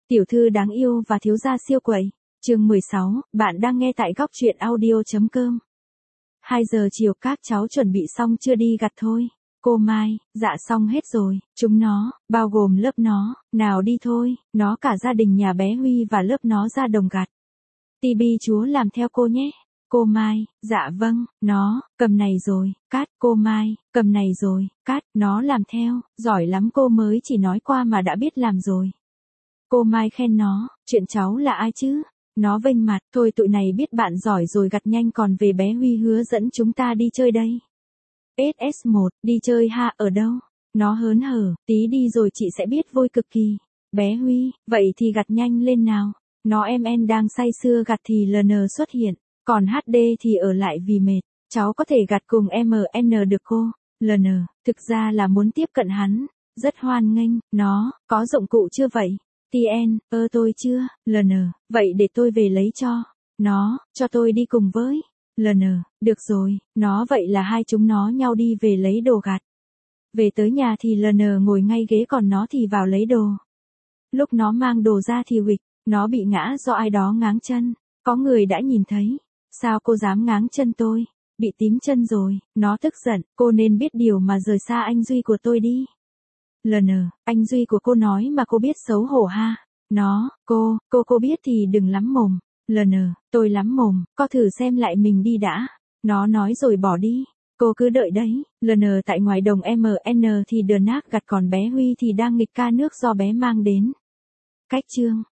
Tiểu thư đáng yêu và thiếu gia siêu quậy. Chương 16, bạn đang nghe tại góc truyện audio.com. 2 giờ chiều các cháu chuẩn bị xong chưa đi gặt thôi. Cô Mai, dạ xong hết rồi, chúng nó, bao gồm lớp nó, nào đi thôi, nó cả gia đình nhà bé Huy và lớp nó ra đồng gặt. Tibi chúa làm theo cô nhé. Cô Mai, dạ vâng, nó, cầm này rồi, cát, cô Mai, cầm này rồi, cát, nó làm theo, giỏi lắm cô mới chỉ nói qua mà đã biết làm rồi. Cô Mai khen nó, chuyện cháu là ai chứ? Nó vênh mặt, thôi tụi này biết bạn giỏi rồi gặt nhanh còn về bé Huy hứa dẫn chúng ta đi chơi đây. SS1, đi chơi ha, ở đâu? Nó hớn hở, tí đi rồi chị sẽ biết vui cực kỳ. Bé Huy, vậy thì gặt nhanh lên nào. Nó MN đang say sưa gặt thì LN xuất hiện, còn HD thì ở lại vì mệt. Cháu có thể gặt cùng MN được cô. LN, thực ra là muốn tiếp cận hắn. Rất hoan nghênh, nó, có dụng cụ chưa vậy? TN, tôi chưa, LN, vậy để tôi về lấy cho. Nó, cho tôi đi cùng với. LN, được rồi, nó vậy là hai chúng nó nhau đi về lấy đồ gặt. Về tới nhà thì LN ngồi ngay ghế còn nó thì vào lấy đồ. Lúc nó mang đồ ra thì huỵch, nó bị ngã do ai đó ngáng chân. Có người đã nhìn thấy. Sao cô dám ngáng chân tôi? Bị tím chân rồi, nó tức giận, cô nên biết điều mà rời xa anh Duy của tôi đi. LN, anh Duy của cô nói mà cô biết xấu hổ ha. Nó, cô biết thì đừng lắm mồm. LN, tôi lắm mồm, có thử xem lại mình đi đã. Nó nói rồi bỏ đi. Cô cứ đợi đấy. LN tại ngoài đồng MN thì Đờ Nác gặt còn bé Huy thì đang nghịch ca nước do bé mang đến. Cách chương,